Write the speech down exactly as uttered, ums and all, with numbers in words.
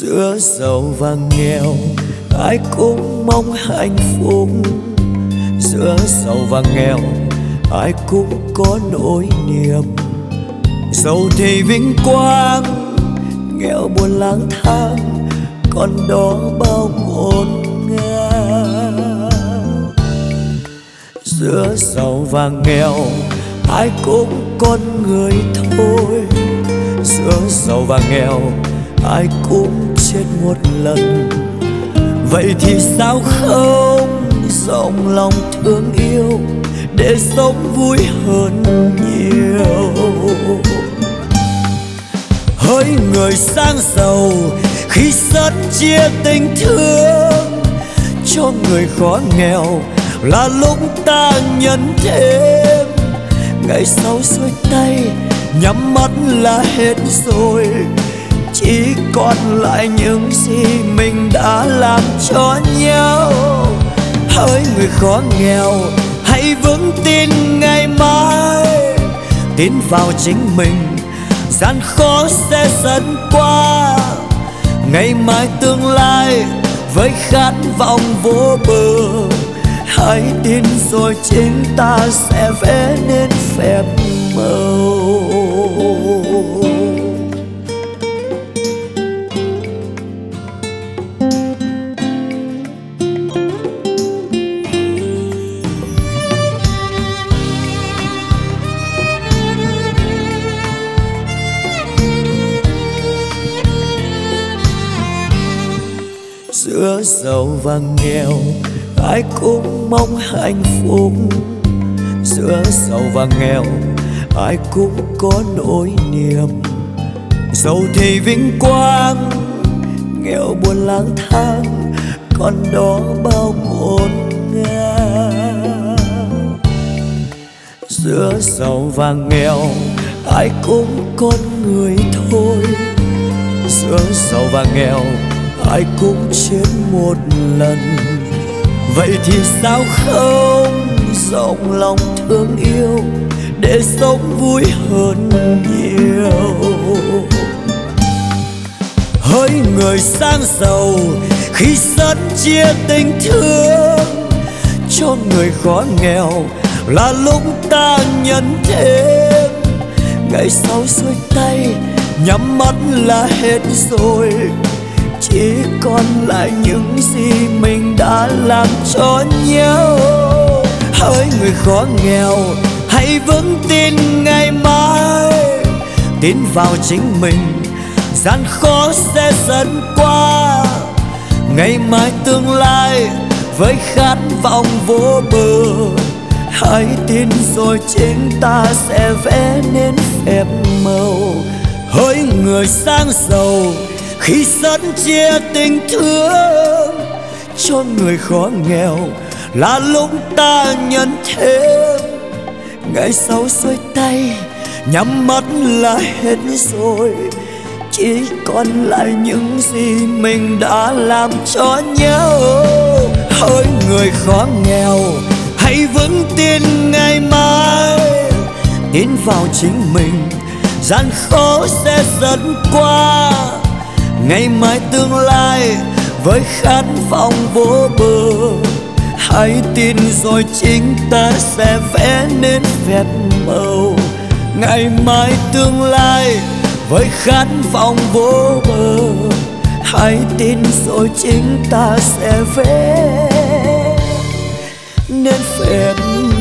Giữa giàu và nghèo ai cũng mong hạnh phúc, giữa giàu và nghèo ai cũng có nỗi niềm. Giàu thì vinh quang, nghèo buồn lang thang, còn đó bao ngổn ngang. Giữa giàu và nghèo ai cũng con người thôi, giữa giàu và nghèo ai cũng chết một lần. Vậy thì sao không rộng lòng thương yêu để sống vui hơn nhiều. Hỡi người sang giàu khi sớt chia tình thương, cho người khó nghèo là lúc ta nhận thêm. Ngày sau xuôi tay nhắm mắt là hết rồi, chỉ còn lại những gì mình đã làm cho nhau. Hỡi người khó nghèo hãy vững tin ngày mai, tin vào chính mình, gian khó sẽ dần qua. Ngày mai tương lai với khát vọng vô bờ, hãy tin rồi chính ta sẽ vẽ nên phép màu. Giữa giàu và nghèo ai cũng mong hạnh phúc, giữa giàu và nghèo ai cũng có nỗi niềm. Giàu thì vinh quang, nghèo buồn lang thang, còn đó bao ngổn ngang. Giữa giàu và nghèo ai cũng con người thôi, giữa giàu và nghèo ai cũng chết một lần. Vậy thì sao không rộng lòng thương yêu để sống vui hơn nhiều. Hỡi người sang giàu khi sớt chia tình thương, cho người khó nghèo là lúc ta nhận thêm. Ngày sau xuôi tay nhắm mắt là hết rồi, chỉ còn lại những gì mình đã làm cho nhau. Hỡi người khó nghèo hãy vững tin ngày mai, tin vào chính mình, gian khó sẽ dần qua. Ngày mai tương lai với khát vọng vô bờ, hãy tin rồi chính ta sẽ vẽ nên phép màu. Hỡi người sang giàu khi sớt chia tình thương, cho người khó nghèo là lúc ta nhận thêm. Ngày sau xuôi tay nhắm mắt là hết rồi, chỉ còn lại những gì mình đã làm cho nhau. Hỡi người khó nghèo hãy vững tin ngày mai, tin vào chính mình, gian khó sẽ dần qua. Ngày mai tương lai với khát vọng vô bờ, hãy tin rồi chính ta sẽ vẽ nên phép màu. Ngày mai tương lai với khát vọng vô bờ, hãy tin rồi chính ta sẽ vẽ nên phép